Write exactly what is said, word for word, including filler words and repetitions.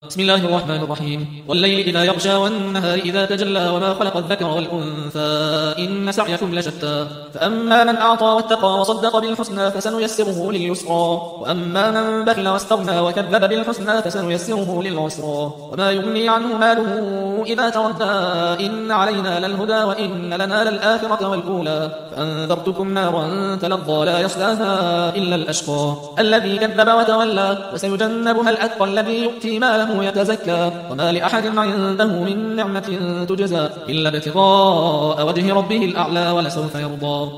بسم الله الرحمن الرحيم والليل إذا يغشى والنهار إذا تجلى وما خلق الذكر والأنثى إن سعيكم لشتى فأما من أعطى واتقى وصدق بالحسنى فسنيسره لليسرى وأما من بخل واستغنى وكذب بالحسنى فسنيسره للعسرى وما يغني عنه ماله إذا تردى إن علينا للهدى وإن لنا للآخرة والأولى فأنذرتكم نارا تلظى لا يصلاها إلا الأشقى الذي كذب وتولى وسيجنبها الأتقى الذي يؤتي ماله يتزكى وما لأحد عنده من نعمة تجزى إلا ابتغاء وجه ربه الأعلى ولسوف يرضى